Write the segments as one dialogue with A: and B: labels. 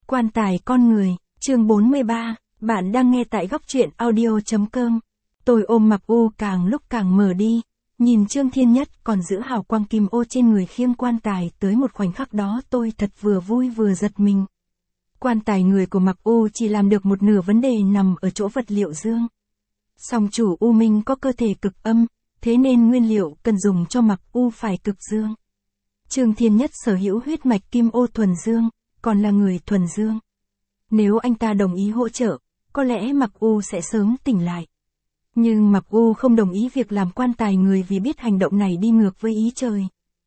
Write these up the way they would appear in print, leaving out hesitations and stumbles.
A: Quan tài con người, chương 43, bạn đang nghe tại góc truyện audio.com. Tôi ôm Mặc U càng lúc càng mờ đi, nhìn Trương Thiên Nhất còn giữ hào quang kim ô trên người khiêng quan tài tới một khoảnh khắc đó tôi thật vừa vui vừa giật mình. Quan tài người của Mặc U chỉ làm được một nửa vấn đề nằm ở chỗ vật liệu dương. Song chủ U Minh có cơ thể cực âm, thế nên nguyên liệu cần dùng cho Mặc U phải cực dương. Trương Thiên Nhất sở hữu huyết mạch kim ô thuần dương, còn là người thuần dương. Nếu anh ta đồng ý hỗ trợ, có lẽ Mặc U sẽ sớm tỉnh lại. Nhưng Mặc U không đồng ý việc làm quan tài người vì biết hành động này đi ngược với ý trời.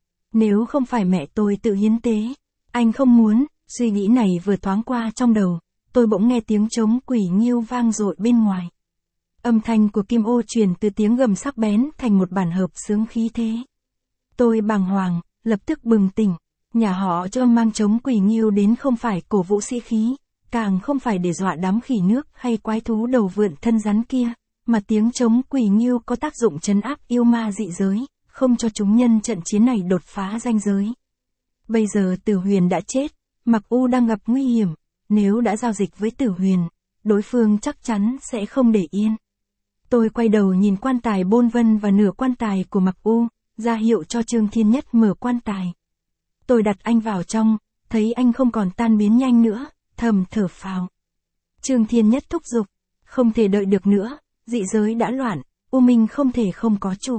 A: Nếu không phải mẹ tôi tự hiến tế, anh không muốn. Suy nghĩ này vừa thoáng qua trong đầu, tôi bỗng nghe tiếng trống quỷ nghiêu vang dội bên ngoài. Âm thanh của kim ô truyền từ tiếng gầm sắc bén thành một bản hợp xướng khí thế. Tôi bàng hoàng, lập tức bừng tỉnh. Nhà họ Trương mang trống quỷ nghiêu đến không phải cổ vũ sĩ khí, càng không phải để dọa đám khỉ nước hay quái thú đầu vượn thân rắn kia, mà tiếng trống quỷ nghiêu có tác dụng trấn áp yêu ma dị giới, không cho chúng nhân trận chiến này đột phá ranh giới. Bây giờ Tử Huyền đã chết, Mặc U đang gặp nguy hiểm, nếu đã giao dịch với Tử Huyền, đối phương chắc chắn sẽ không để yên. Tôi quay đầu nhìn quan tài bôn vân và nửa quan tài của Mặc U, ra hiệu cho Trương Thiên Nhất mở quan tài. Tôi đặt anh vào trong, thấy anh không còn tan biến nhanh nữa, thầm thở phào. Trương Thiên Nhất thúc giục, không thể đợi được nữa, dị giới đã loạn, U Minh không thể không có chủ.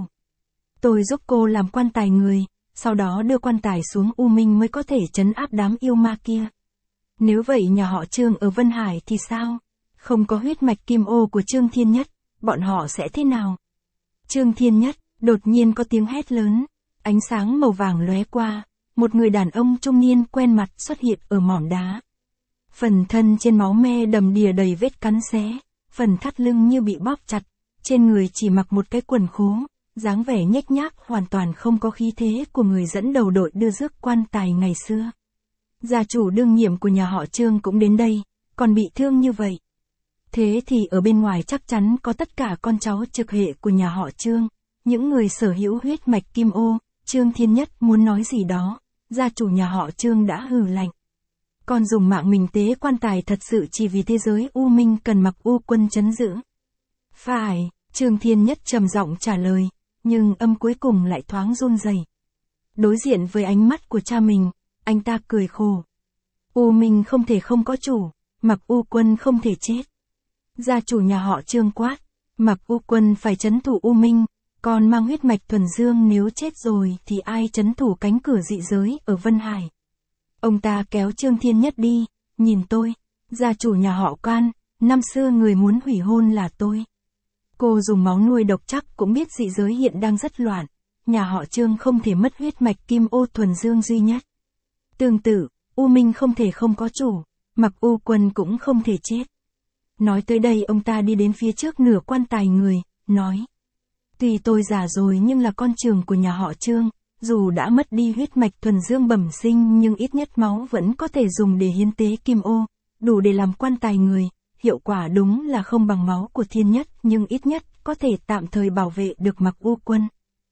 A: Tôi giúp cô làm quan tài người, sau đó đưa quan tài xuống U Minh mới có thể trấn áp đám yêu ma kia. Nếu vậy nhà họ Trương ở Vân Hải thì sao? Không có huyết mạch kim ô của Trương Thiên Nhất, bọn họ sẽ thế nào? Trương Thiên Nhất, đột nhiên có tiếng hét lớn, ánh sáng màu vàng lóe qua, một người đàn ông trung niên quen mặt xuất hiện ở mỏm đá. Phần thân trên máu me đầm đìa đầy vết cắn xé, phần thắt lưng như bị bóp chặt, trên người chỉ mặc một cái quần khố, dáng vẻ nhếch nhác hoàn toàn không có khí thế của người dẫn đầu đội đưa rước quan tài ngày xưa. Gia chủ đương nhiệm của nhà họ Trương cũng đến đây, còn bị thương như vậy. Thế thì ở bên ngoài chắc chắn có tất cả con cháu trực hệ của nhà họ Trương, những người sở hữu huyết mạch kim ô. Trương Thiên Nhất muốn nói gì đó, gia chủ nhà họ Trương đã hừ lạnh. Con dùng mạng mình tế quan tài thật sự chỉ vì thế giới U Minh cần Mặc U quân trấn giữ. Phải, Trương Thiên Nhất trầm giọng trả lời, nhưng âm cuối cùng lại thoáng run rẩy. Đối diện với ánh mắt của cha mình, anh ta cười khổ. U Minh không thể không có chủ, Mặc U quân không thể chết. Gia chủ nhà họ Trương quát, Mặc U quân phải trấn thủ U Minh, còn mang huyết mạch thuần dương nếu chết rồi thì ai trấn thủ cánh cửa dị giới ở Vân Hải. Ông ta kéo Trương Thiên Nhất đi, nhìn tôi, gia chủ nhà họ Can, năm xưa người muốn hủy hôn là tôi. Cô dùng máu nuôi độc chắc cũng biết dị giới hiện đang rất loạn, nhà họ Trương không thể mất huyết mạch kim ô thuần dương duy nhất. Tương tự, U Minh không thể không có chủ, Mặc U quân cũng không thể chết. Nói tới đây ông ta đi đến phía trước nửa quan tài người, nói. Tuy tôi già rồi nhưng là con trưởng của nhà họ Trương, dù đã mất đi huyết mạch thuần dương bẩm sinh nhưng ít nhất máu vẫn có thể dùng để hiến tế kim ô, đủ để làm quan tài người, hiệu quả đúng là không bằng máu của Thiên Nhất nhưng ít nhất có thể tạm thời bảo vệ được Mặc U quân.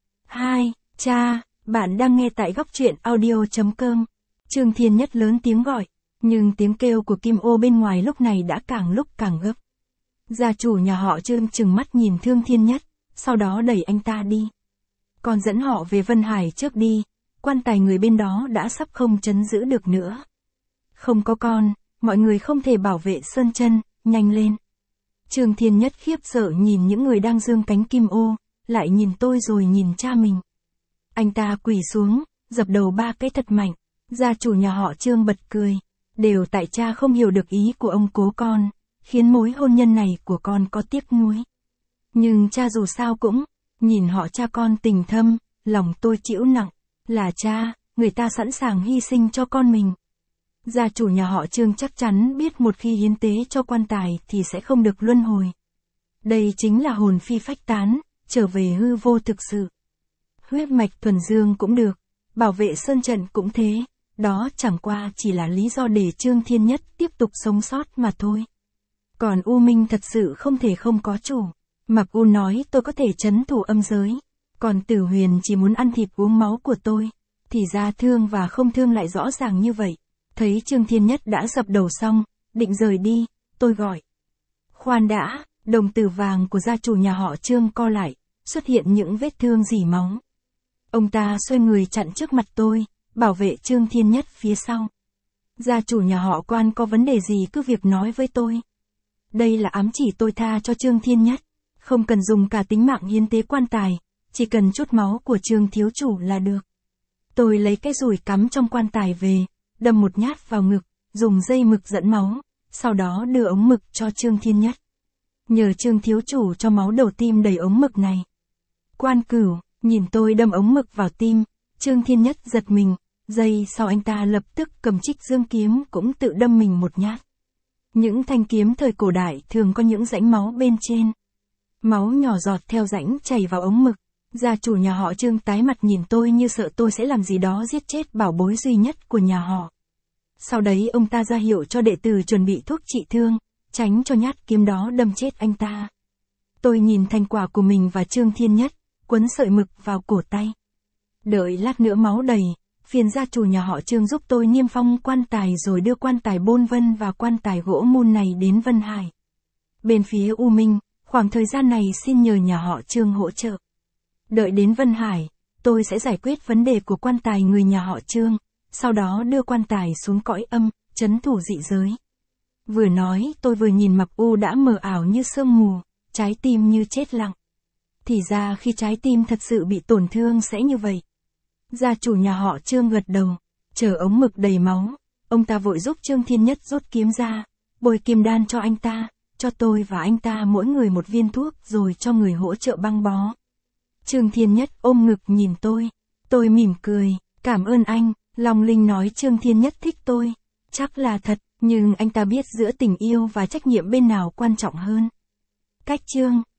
A: Cha, bạn đang nghe tại góc truyện audio.com. Trương Thiên Nhất lớn tiếng gọi, nhưng tiếng kêu của kim ô bên ngoài lúc này đã càng lúc càng gấp. Gia chủ nhà họ Trương trừng mắt nhìn Trương Thiên Nhất, sau đó đẩy anh ta đi. Con dẫn họ về Vân Hải trước đi, quan tài người bên đó đã sắp không trấn giữ được nữa. Không có con, mọi người không thể bảo vệ Sơn Chân, nhanh lên. Trương Thiên Nhất khiếp sợ nhìn những người đang giương cánh kim ô, lại nhìn tôi rồi nhìn cha mình. Anh ta quỳ xuống, dập đầu 3 cái thật mạnh, gia chủ nhà họ Trương bật cười. Đều tại cha không hiểu được ý của ông cố con, khiến mối hôn nhân này của con có tiếc nuối. Nhưng cha dù sao cũng, nhìn họ cha con tình thâm, lòng tôi chịu nặng, là cha, người ta sẵn sàng hy sinh cho con mình. Gia chủ nhà họ Trương chắc chắn biết một khi hiến tế cho quan tài thì sẽ không được luân hồi. Đây chính là hồn phi phách tán, trở về hư vô thực sự. Huyết mạch thuần dương cũng được, bảo vệ sơn trận cũng thế. Đó chẳng qua chỉ là lý do để Trương Thiên Nhất tiếp tục sống sót mà thôi. Còn U Minh thật sự không thể không có chủ. Mặc U nói tôi có thể trấn thủ âm giới. Còn Tử Huyền chỉ muốn ăn thịt uống máu của tôi. Thì ra thương và không thương lại rõ ràng như vậy. Thấy Trương Thiên Nhất đã dập đầu xong, định rời đi, tôi gọi. Khoan đã, đồng tử vàng của gia chủ nhà họ Trương co lại, xuất hiện những vết thương rỉ máu. Ông ta xoay người chặn trước mặt tôi, bảo vệ Trương Thiên Nhất phía sau. Gia chủ nhà họ Quan có vấn đề gì cứ việc nói với tôi. Đây là ám chỉ tôi tha cho Trương Thiên Nhất, không cần dùng cả tính mạng hiến tế quan tài, chỉ cần chút máu của Trương thiếu chủ là được. Tôi lấy cái dùi cắm trong quan tài về, đâm một nhát vào ngực, dùng dây mực dẫn máu, sau đó đưa ống mực cho Trương Thiên Nhất. Nhờ Trương thiếu chủ cho máu đầu tim đầy ống mực này. Quan Cửu, nhìn tôi đâm ống mực vào tim, Trương Thiên Nhất giật mình, giây sau anh ta lập tức cầm Trích Dương kiếm cũng tự đâm mình một nhát. Những thanh kiếm thời cổ đại thường có những rãnh máu bên trên. Máu nhỏ giọt theo rãnh chảy vào ống mực. Gia chủ nhà họ Trương tái mặt nhìn tôi như sợ tôi sẽ làm gì đó giết chết bảo bối duy nhất của nhà họ. Sau đấy ông ta ra hiệu cho đệ tử chuẩn bị thuốc trị thương, tránh cho nhát kiếm đó đâm chết anh ta. Tôi nhìn thành quả của mình và Trương Thiên Nhất, quấn sợi mực vào cổ tay. Đợi lát nữa máu đầy, phiền gia chủ nhà họ Trương giúp tôi niêm phong quan tài rồi đưa quan tài Bôn Vân và quan tài gỗ mun này đến Vân Hải. Bên phía U Minh, khoảng thời gian này xin nhờ nhà họ Trương hỗ trợ. Đợi đến Vân Hải, tôi sẽ giải quyết vấn đề của quan tài người nhà họ Trương, sau đó đưa quan tài xuống cõi âm, trấn thủ dị giới. Vừa nói tôi vừa nhìn Mạc U đã mờ ảo như sương mù, trái tim như chết lặng. Thì ra khi trái tim thật sự bị tổn thương sẽ như vậy. Gia chủ nhà họ Trương gật đầu, chờ ống mực đầy máu, ông ta vội giúp Trương Thiên Nhất rút kiếm ra, bồi kim đan cho anh ta, cho tôi và anh ta mỗi người một viên thuốc rồi cho người hỗ trợ băng bó. Trương Thiên Nhất ôm ngực nhìn tôi mỉm cười, cảm ơn anh, lòng linh nói Trương Thiên Nhất thích tôi, chắc là thật, nhưng anh ta biết giữa tình yêu và trách nhiệm bên nào quan trọng hơn. Cách chương